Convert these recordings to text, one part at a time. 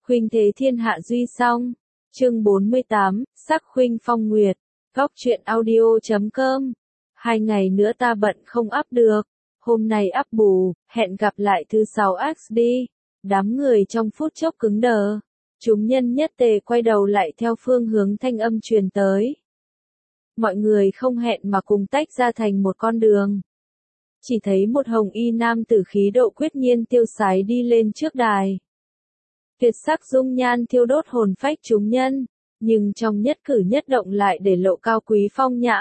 Khuynh thế thiên hạ duy song. Chương 48, sắc khuynh phong nguyệt. Góc truyện audio.com. 2 ngày nữa ta bận không up được. Hôm nay up bù, hẹn gặp lại thứ 6x đi. Đám người trong phút chốc cứng đờ. Chúng nhân nhất tề quay đầu lại theo phương hướng thanh âm truyền tới. Mọi người không hẹn mà cùng tách ra thành một con đường. Chỉ thấy một hồng y nam tử khí độ quyết nhiên tiêu sái đi lên trước đài. Tuyệt sắc dung nhan thiêu đốt hồn phách chúng nhân, nhưng trong nhất cử nhất động lại để lộ cao quý phong nhã.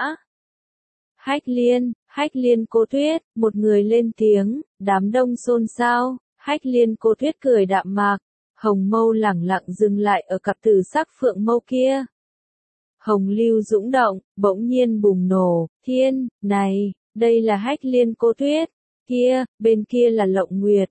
Hách liên cô Tuyết, một người lên tiếng, đám đông xôn xao. Hách liên cô Tuyết cười đạm mạc, hồng mâu lẳng lặng dừng lại ở cặp tử sắc phượng mâu kia. Hồng lưu dũng động, bỗng nhiên bùng nổ, thiên, này, đây là Hách liên cô Tuyết, kia, bên kia là Lộng Nguyệt,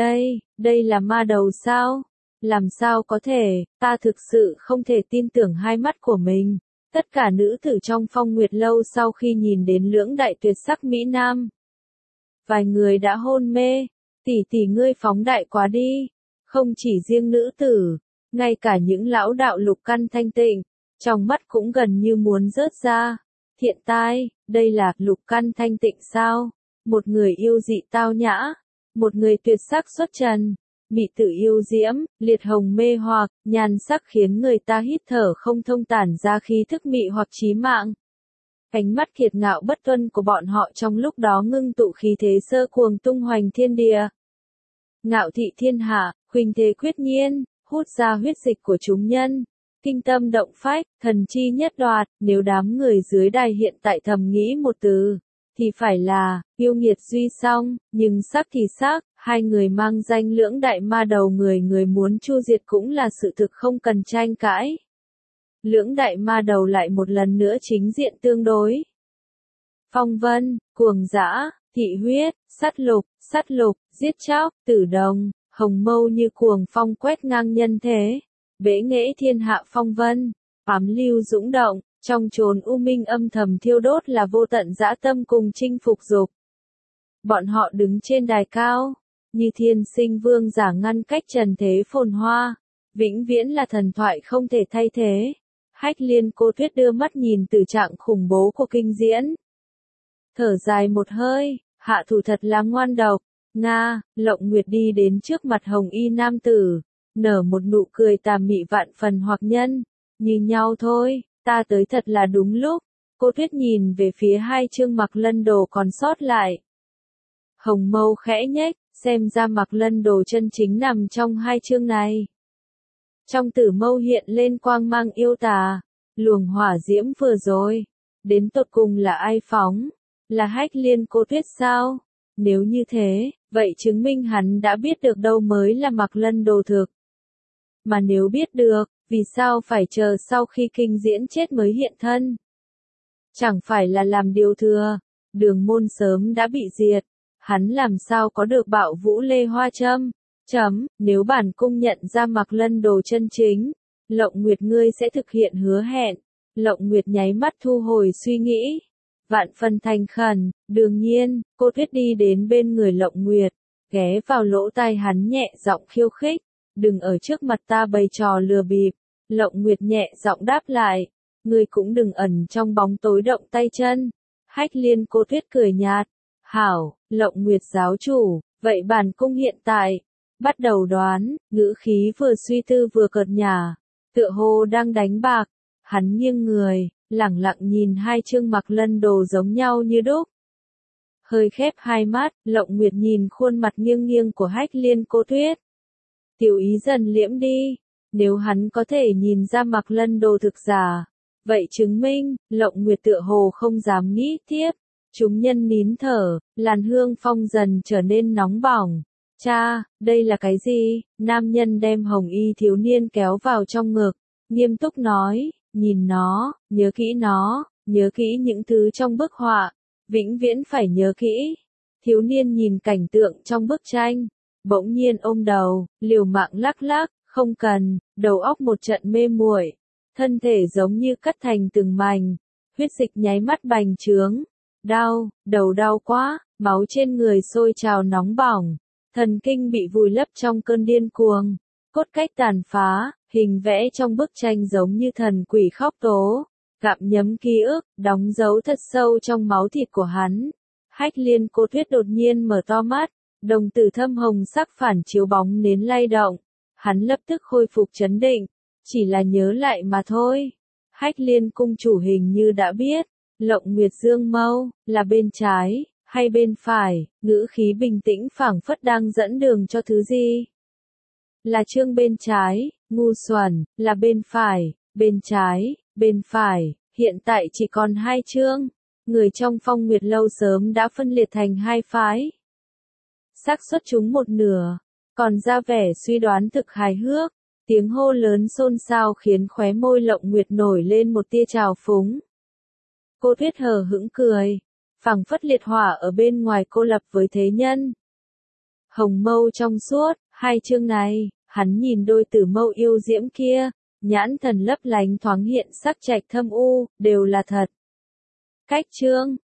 đây là ma đầu sao? Làm sao có thể, ta thực sự không thể tin tưởng hai mắt của mình. Tất cả nữ tử trong Phong Nguyệt lâu sau khi nhìn đến lưỡng đại tuyệt sắc mỹ nam. Vài người đã hôn mê, tỷ ngươi phóng đại quá đi. Không chỉ riêng nữ tử, ngay cả những lão đạo lục căn thanh tịnh, trong mắt cũng gần như muốn rớt ra. Thiện tai, đây là lục căn thanh tịnh sao? Một người yêu dị tao nhã, một người tuyệt sắc xuất trần. Mị tử yêu diễm, liệt hồng mê hoặc, nhan sắc khiến người ta hít thở không thông tản ra khí thức mị hoặc chí mạng. Ánh mắt kiệt ngạo bất tuân của bọn họ trong lúc đó ngưng tụ khí thế sơ cuồng tung hoành thiên địa. Ngạo thị thiên hạ, khuynh thế quyết nhiên, hút ra huyết dịch của chúng nhân. Kinh tâm động phách, thần chi nhất đoạt, nếu đám người dưới đài hiện tại thầm nghĩ một từ, thì phải là, yêu nghiệt duy song, nhưng sắc thì sắc, hai người mang danh lưỡng đại ma đầu người muốn chu diệt cũng là sự thực không cần tranh cãi. Lưỡng đại ma đầu lại một lần nữa chính diện tương đối. Phong vân, cuồng dã, thị huyết, sát lục, giết chóc, tử đồng, hồng mâu như cuồng phong quét ngang nhân thế. Bế nghệ thiên hạ phong vân, ám lưu dũng động, trong chốn u minh âm thầm thiêu đốt là vô tận dã tâm cùng chinh phục dục. Bọn họ đứng trên đài cao, như thiên sinh vương giả ngăn cách trần thế phồn hoa, vĩnh viễn là thần thoại không thể thay thế. Hách liên cô Tuyết đưa mắt nhìn từ trạng khủng bố của kinh diễn. Thở dài một hơi, hạ thủ thật là ngoan độc. Lộng Nguyệt đi đến trước mặt hồng y nam tử, nở một nụ cười tà mị vạn phần hoặc nhân, như nhau thôi, ta tới thật là đúng lúc. Cô Tuyết nhìn về phía hai chương Mặc Lân Đồ còn sót lại. Hồng mâu khẽ nhếch, xem ra Mặc Lân Đồ chân chính nằm trong hai chương này. Trong tử mâu hiện lên quang mang yêu tà, luồng hỏa diễm vừa rồi, đến tột cùng là ai phóng? Là Hách liên cô Tuyết sao? Nếu như thế, vậy chứng minh hắn đã biết được đâu mới là Mặc Lân Đồ thực. Mà nếu biết được, vì sao phải chờ sau khi kinh diễn chết mới hiện thân? Chẳng phải là làm điều thừa, Đường môn sớm đã bị diệt, hắn làm sao có được bạo vũ lê hoa châm? Nếu bản cung nhận ra Mặc Lân Đồ chân chính, Lộng Nguyệt ngươi sẽ thực hiện hứa hẹn. Lộng Nguyệt nháy mắt thu hồi suy nghĩ. Vạn phần thành khẩn, đương nhiên, cô Tuyết đi đến bên người Lộng Nguyệt, ghé vào lỗ tai hắn nhẹ giọng khiêu khích. Đừng ở trước mặt ta bày trò lừa bịp. Lộng Nguyệt nhẹ giọng đáp lại. Ngươi cũng đừng ẩn trong bóng tối động tay chân. Hách liên cô Tuyết cười nhạt. Hảo, Lộng Nguyệt giáo chủ, vậy bản cung hiện tại. Bắt đầu đoán, ngữ khí vừa suy tư vừa cợt nhả. Tựa hồ đang đánh bạc. Hắn nghiêng người, lẳng lặng nhìn hai chương Mặc Lân Đồ giống nhau như đúc. Hơi khép hai mắt, Lộng Nguyệt nhìn khuôn mặt nghiêng nghiêng của Hách liên cô Tuyết. Tiểu ý dần liễm đi, nếu hắn có thể nhìn ra Mặc Lân Đồ thực giả, vậy chứng minh, Lộng Nguyệt tựa hồ không dám nghĩ tiếp. Chúng nhân nín thở, làn hương phong dần trở nên nóng bỏng. Cha, đây là cái gì? Nam nhân đem hồng y thiếu niên kéo vào trong ngực, nghiêm túc nói, nhìn nó, nhớ kỹ những thứ trong bức họa, vĩnh viễn phải nhớ kỹ. Thiếu niên nhìn cảnh tượng trong bức tranh, bỗng nhiên ôm đầu, liều mạng lắc lắc, không cần, đầu óc một trận mê muội, thân thể giống như cắt thành từng mảnh, huyết dịch nháy mắt bành trướng, đầu đau quá, máu trên người sôi trào nóng bỏng, thần kinh bị vùi lấp trong cơn điên cuồng. cốt cách tàn phá, hình vẽ trong bức tranh giống như thần quỷ khóc tố, gặm nhấm ký ức, đóng dấu thật sâu trong máu thịt của hắn. Hách Liên Cô Tuyết đột nhiên mở to mắt, đồng tử thâm hồng sắc phản chiếu bóng nến lay động. Hắn lập tức khôi phục trấn định, chỉ là nhớ lại mà thôi. Hách Liên cung chủ hình như đã biết, Lộng Nguyệt Dương Mâu, là bên trái, hay bên phải, ngữ khí bình tĩnh phảng phất đang dẫn đường cho thứ gì. Là chương bên trái, ngu xuẩn, là bên phải, bên trái, bên phải, hiện tại chỉ còn 2 chương. Người trong Phong Nguyệt Lâu sớm đã phân liệt thành 2 phái. Xác suất chúng một nửa, còn ra vẻ suy đoán thực hài hước. Tiếng hô lớn xôn xao khiến khóe môi Lộng Nguyệt nổi lên một tia trào phúng. Cô Tuyết hờ hững cười, phảng phất liệt hỏa ở bên ngoài cô lập với thế nhân. Hồng mâu trong suốt, 2 chương này, hắn nhìn đôi tử mâu yêu diễm kia, nhãn thần lấp lánh thoáng hiện sắc trạch thâm u, đều là thật. Cách chương,